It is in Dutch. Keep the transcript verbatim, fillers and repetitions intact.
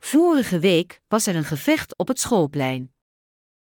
Vorige week was er een gevecht op het schoolplein.